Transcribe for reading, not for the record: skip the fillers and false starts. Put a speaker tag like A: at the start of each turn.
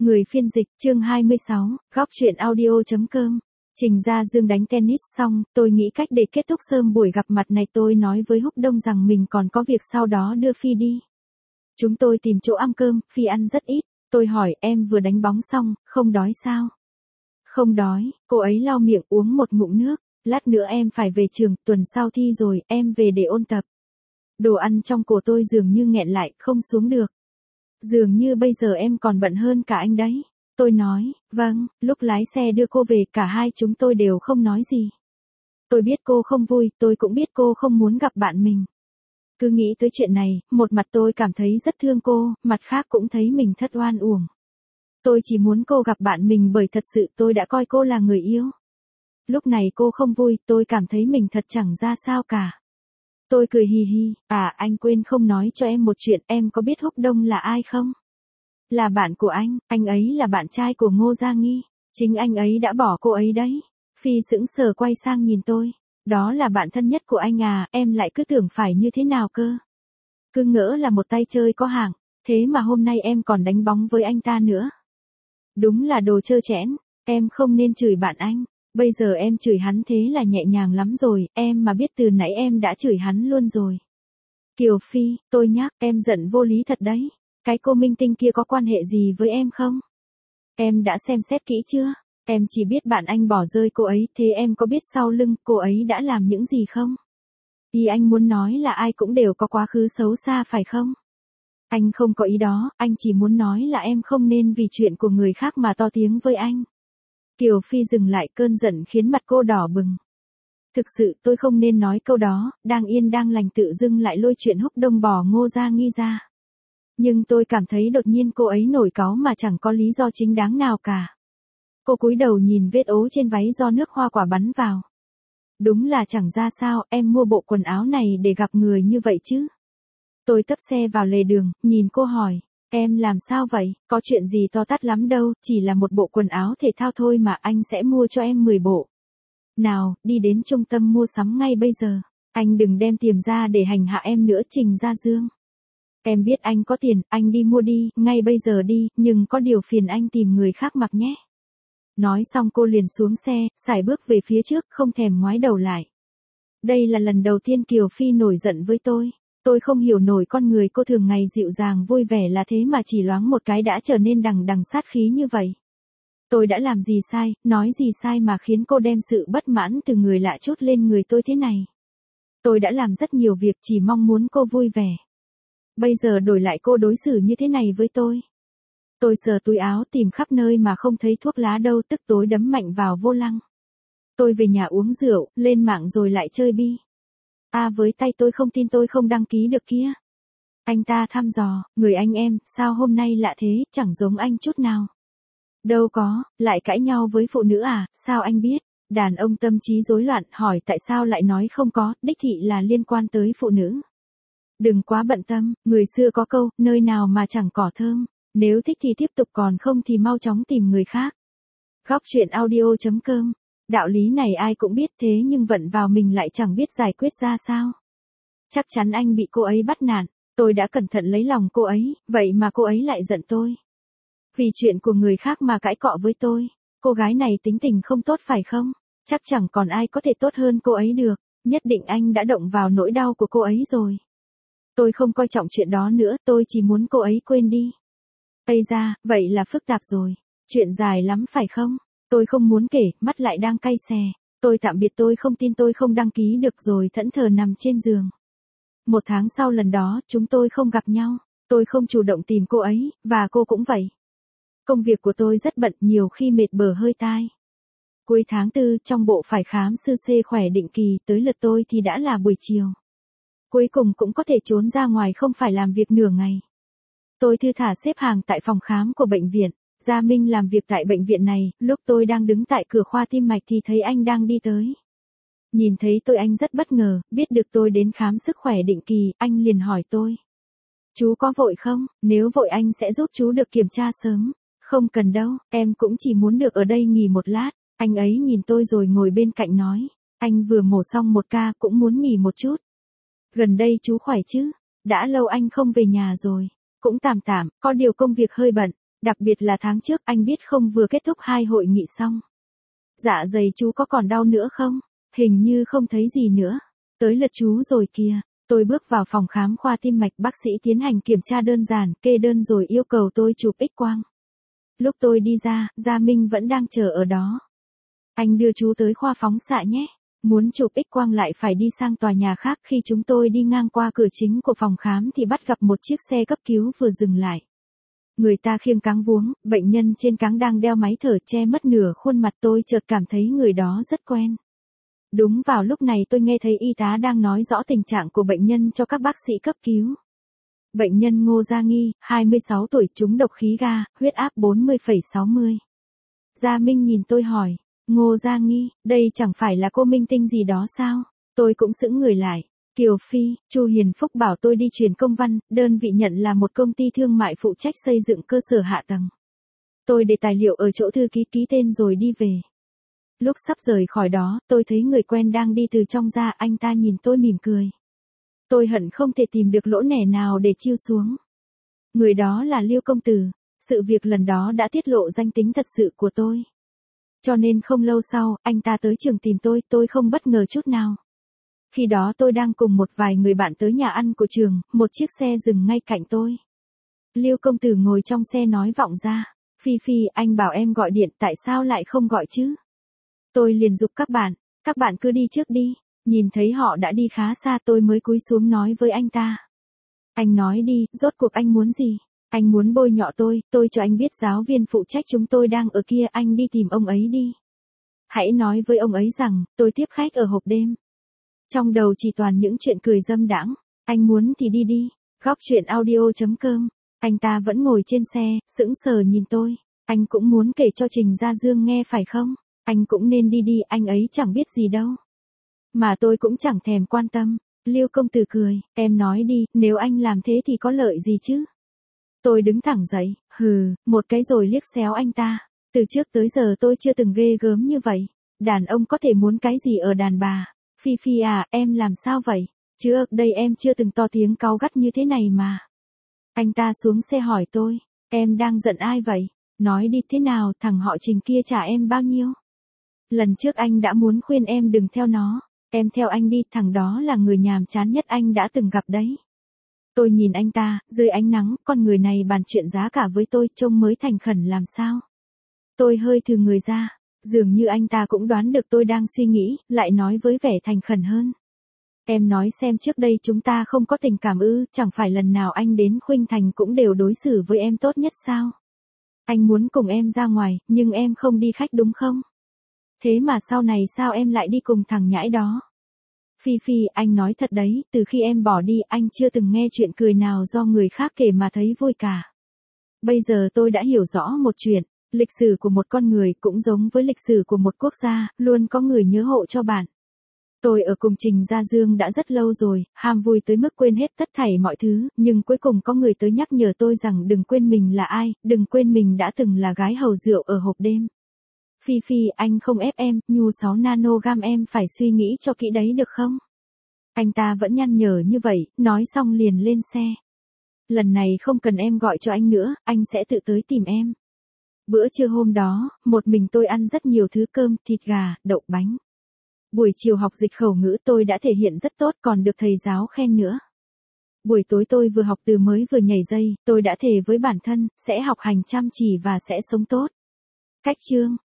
A: Người phiên dịch, chương 26, góc truyện audio.com. Trình Gia Dương đánh tennis xong, tôi nghĩ cách để kết thúc sớm buổi gặp mặt này. Tôi nói với Húc Đông rằng mình còn có việc, sau đó đưa Phi đi. Chúng tôi tìm chỗ ăn cơm, Phi ăn rất ít. Tôi hỏi, em vừa đánh bóng xong, không đói sao? Không đói, cô ấy lau miệng uống một ngụm nước. Lát nữa em phải về trường, tuần sau thi rồi, em về để ôn tập. Đồ ăn trong cổ tôi dường như nghẹn lại, không xuống được. Dường như bây giờ em còn bận hơn cả anh đấy. Tôi nói, vâng, lúc lái xe đưa cô về cả hai chúng tôi đều không nói gì. Tôi biết cô không vui, tôi cũng biết cô không muốn gặp bạn mình. Cứ nghĩ tới chuyện này, một mặt tôi cảm thấy rất thương cô, mặt khác cũng thấy mình thất oan uổng. Tôi chỉ muốn cô gặp bạn mình bởi thật sự tôi đã coi cô là người yêu. Lúc này cô không vui, tôi cảm thấy mình thật chẳng ra sao cả. Tôi cười hì hì, anh quên không nói cho em một chuyện, em có biết Húc Đông là ai không? Là bạn của anh ấy là bạn trai của Ngô Gia Nghi, chính anh ấy đã bỏ cô ấy đấy. Phi sững sờ quay sang nhìn tôi, đó là bạn thân nhất của anh à, em lại cứ tưởng phải như thế nào cơ. Cứ ngỡ là một tay chơi có hạng, thế mà hôm nay em còn đánh bóng với anh ta nữa. Đúng là đồ trơ trẽn, em không nên chửi bạn anh. Bây giờ em chửi hắn thế là nhẹ nhàng lắm rồi, em mà biết từ nãy em đã chửi hắn luôn rồi. Kiều Phi, tôi nhắc, em giận vô lý thật đấy. Cái cô minh tinh kia có quan hệ gì với em không? Em đã xem xét kỹ chưa? Em chỉ biết bạn anh bỏ rơi cô ấy, thế em có biết sau lưng cô ấy đã làm những gì không? Ý anh muốn nói là ai cũng đều có quá khứ xấu xa phải không? Anh không có ý đó, anh chỉ muốn nói là em không nên vì chuyện của người khác mà to tiếng với anh. Kiều Phi dừng lại, cơn giận khiến mặt cô đỏ bừng. Thực sự tôi không nên nói câu đó, đang yên đang lành tự dưng lại lôi chuyện Húc Đông bỏ Ngô Gia Nghi ra. Nhưng tôi cảm thấy đột nhiên cô ấy nổi cáu mà chẳng có lý do chính đáng nào cả. Cô cúi đầu nhìn vết ố trên váy do nước hoa quả bắn vào. Đúng là chẳng ra sao, em mua bộ quần áo này để gặp người như vậy chứ. Tôi tấp xe vào lề đường, nhìn cô hỏi. Em làm sao vậy, có chuyện gì to tát lắm đâu, chỉ là một bộ quần áo thể thao thôi mà, anh sẽ mua cho em 10 bộ. Nào, đi đến trung tâm mua sắm ngay bây giờ. Anh đừng đem tiền ra để hành hạ em nữa, Trình Gia Dương. Em biết anh có tiền, anh đi mua đi, ngay bây giờ đi, nhưng có điều phiền anh tìm người khác mặc nhé. Nói xong cô liền xuống xe, sải bước về phía trước, không thèm ngoái đầu lại. Đây là lần đầu tiên Kiều Phi nổi giận với tôi. Tôi không hiểu nổi con người cô thường ngày dịu dàng vui vẻ là thế mà chỉ loáng một cái đã trở nên đằng đằng sát khí như vậy. Tôi đã làm gì sai, nói gì sai mà khiến cô đem sự bất mãn từ người lạ trút lên người tôi thế này. Tôi đã làm rất nhiều việc chỉ mong muốn cô vui vẻ. Bây giờ đổi lại cô đối xử như thế này với tôi. Tôi sờ túi áo tìm khắp nơi mà không thấy thuốc lá đâu, tức tối đấm mạnh vào vô lăng. Tôi về nhà uống rượu, lên mạng rồi lại chơi bi. Với tay tôi không tin tôi không đăng ký được kia. Anh ta thăm dò, người anh em, sao hôm nay lạ thế, chẳng giống anh chút nào. Đâu có, lại cãi nhau với phụ nữ à, sao anh biết? Đàn ông tâm trí rối loạn, hỏi tại sao lại nói không có, đích thị là liên quan tới phụ nữ. Đừng quá bận tâm, người xưa có câu, nơi nào mà chẳng cỏ thơm, nếu thích thì tiếp tục còn không thì mau chóng tìm người khác. Góc truyện audio.com. Đạo lý này ai cũng biết thế nhưng vận vào mình lại chẳng biết giải quyết ra sao. Chắc chắn anh bị cô ấy bắt nạt, tôi đã cẩn thận lấy lòng cô ấy, vậy mà cô ấy lại giận tôi. Vì chuyện của người khác mà cãi cọ với tôi, cô gái này tính tình không tốt phải không? Chắc chẳng còn ai có thể tốt hơn cô ấy được, nhất định anh đã động vào nỗi đau của cô ấy rồi. Tôi không coi trọng chuyện đó nữa, tôi chỉ muốn cô ấy quên đi. Ây da, vậy là phức tạp rồi, chuyện dài lắm phải không? Tôi không muốn kể, mắt lại đang cay xè. Tôi tạm biệt, tôi không tin tôi không đăng ký được rồi thẫn thờ nằm trên giường. 1 tháng sau lần đó, chúng tôi không gặp nhau. Tôi không chủ động tìm cô ấy, và cô cũng vậy. Công việc của tôi rất bận, nhiều khi mệt bở hơi tai. Cuối tháng 4, trong bộ phải khám sư C khỏe định kỳ, tới lượt tôi thì đã là buổi chiều. Cuối cùng cũng có thể trốn ra ngoài không phải làm việc nửa ngày. Tôi thư thả xếp hàng tại phòng khám của bệnh viện. Gia Minh làm việc tại bệnh viện này, lúc tôi đang đứng tại cửa khoa tim mạch thì thấy anh đang đi tới. Nhìn thấy tôi anh rất bất ngờ, biết được tôi đến khám sức khỏe định kỳ, anh liền hỏi tôi. Chú có vội không, nếu vội anh sẽ giúp chú được kiểm tra sớm. Không cần đâu, em cũng chỉ muốn được ở đây nghỉ một lát. Anh ấy nhìn tôi rồi ngồi bên cạnh nói. Anh vừa mổ xong 1 ca cũng muốn nghỉ một chút. Gần đây chú khỏe chứ? Đã lâu anh không về nhà rồi. Cũng tạm tạm, có điều công việc hơi bận. Đặc biệt là tháng trước anh biết không vừa kết thúc 2 hội nghị xong. Dạ dày chú có còn đau nữa không? Hình như không thấy gì nữa. Tới lượt chú rồi kìa. Tôi bước vào phòng khám khoa tim mạch, bác sĩ tiến hành kiểm tra đơn giản, kê đơn rồi yêu cầu tôi chụp X-quang. Lúc tôi đi ra, Gia Minh vẫn đang chờ ở đó. Anh đưa chú tới khoa phóng xạ nhé. Muốn chụp X-quang lại phải đi sang tòa nhà khác. Khi chúng tôi đi ngang qua cửa chính của phòng khám thì bắt gặp một chiếc xe cấp cứu vừa dừng lại. Người ta khiêng cáng vuông, bệnh nhân trên cáng đang đeo máy thở che mất nửa khuôn mặt. Tôi chợt cảm thấy người đó rất quen. Đúng vào lúc này tôi nghe thấy y tá đang nói rõ tình trạng của bệnh nhân cho các bác sĩ cấp cứu. Bệnh nhân Ngô Gia Nghi, 26 tuổi, trúng độc khí ga, huyết áp 40,60. Gia Minh nhìn tôi hỏi, Ngô Gia Nghi, đây chẳng phải là cô minh tinh gì đó sao? Tôi cũng sững người lại. Kiều Phi, Chu Hiền Phúc bảo tôi đi truyền công văn, đơn vị nhận là một công ty thương mại phụ trách xây dựng cơ sở hạ tầng. Tôi để tài liệu ở chỗ thư ký ký tên rồi đi về. Lúc sắp rời khỏi đó, tôi thấy người quen đang đi từ trong ra, anh ta nhìn tôi mỉm cười. Tôi hận không thể tìm được lỗ nẻ nào để chiêu xuống. Người đó là Liêu công tử. Sự việc lần đó đã tiết lộ danh tính thật sự của tôi. Cho nên không lâu sau, anh ta tới trường tìm tôi không bất ngờ chút nào. Khi đó tôi đang cùng một vài người bạn tới nhà ăn của trường, một chiếc xe dừng ngay cạnh tôi. Liêu công tử ngồi trong xe nói vọng ra, Phi Phi, anh bảo em gọi điện, tại sao lại không gọi chứ? Tôi liền giục các bạn cứ đi trước đi. Nhìn thấy họ đã đi khá xa tôi mới cúi xuống nói với anh ta. Anh nói đi, rốt cuộc anh muốn gì? Anh muốn bôi nhọ tôi cho anh biết giáo viên phụ trách chúng tôi đang ở kia, anh đi tìm ông ấy đi. Hãy nói với ông ấy rằng, tôi tiếp khách ở hộp đêm. Trong đầu chỉ toàn những chuyện cười dâm đãng. Anh muốn thì đi đi. Góc chuyện audio.com. Anh ta vẫn ngồi trên xe, sững sờ nhìn tôi. Anh cũng muốn kể cho Trình Gia Dương nghe phải không? Anh cũng nên đi đi, anh ấy chẳng biết gì đâu. Mà tôi cũng chẳng thèm quan tâm. Liêu công tử cười, em nói đi, nếu anh làm thế thì có lợi gì chứ? Tôi đứng thẳng dậy, một cái rồi liếc xéo anh ta. Từ trước tới giờ tôi chưa từng ghê gớm như vậy. Đàn ông có thể muốn cái gì ở đàn bà? Phi Phi à, em làm sao vậy? Trước đây em chưa từng to tiếng cáu gắt như thế này mà. Anh ta xuống xe hỏi tôi, em đang giận ai vậy? Nói đi, thế nào, thằng họ Trình kia trả em bao nhiêu? Lần trước anh đã muốn khuyên em đừng theo nó. Em theo anh đi, thằng đó là người nhàm chán nhất anh đã từng gặp đấy. Tôi nhìn anh ta, dưới ánh nắng, con người này bàn chuyện giá cả với tôi, trông mới thành khẩn làm sao. Tôi hơi thừ người ra, dường như anh ta cũng đoán được tôi đang suy nghĩ, lại nói với vẻ thành khẩn hơn. Em nói xem, trước đây chúng ta không có tình cảm ư, chẳng phải lần nào anh đến Khuynh Thành cũng đều đối xử với em tốt nhất sao? Anh muốn cùng em ra ngoài, nhưng em không đi khách đúng không? Thế mà sau này sao em lại đi cùng thằng nhãi đó? Phi Phi, anh nói thật đấy, từ khi em bỏ đi, anh chưa từng nghe chuyện cười nào do người khác kể mà thấy vui cả. Bây giờ tôi đã hiểu rõ một chuyện, lịch sử của một con người cũng giống với lịch sử của một quốc gia, luôn có người nhớ hộ cho bạn. Tôi ở cùng Trình Gia Dương đã rất lâu rồi, ham vui tới mức quên hết tất thảy mọi thứ, nhưng cuối cùng có người tới nhắc nhở tôi rằng đừng quên mình là ai, đừng quên mình đã từng là gái hầu rượu ở hộp đêm. Phi Phi, anh không ép em, nhu 6 nanogam em phải suy nghĩ cho kỹ đấy được không? Anh ta vẫn nhăn nhở như vậy, nói xong liền lên xe. Lần này không cần em gọi cho anh nữa, anh sẽ tự tới tìm em. Bữa trưa hôm đó, một mình tôi ăn rất nhiều thứ cơm, thịt gà, đậu bánh. Buổi chiều học dịch khẩu ngữ tôi đã thể hiện rất tốt, còn được thầy giáo khen nữa. Buổi tối tôi vừa học từ mới vừa nhảy dây, tôi đã thề với bản thân, sẽ học hành chăm chỉ và sẽ sống tốt. Cách chương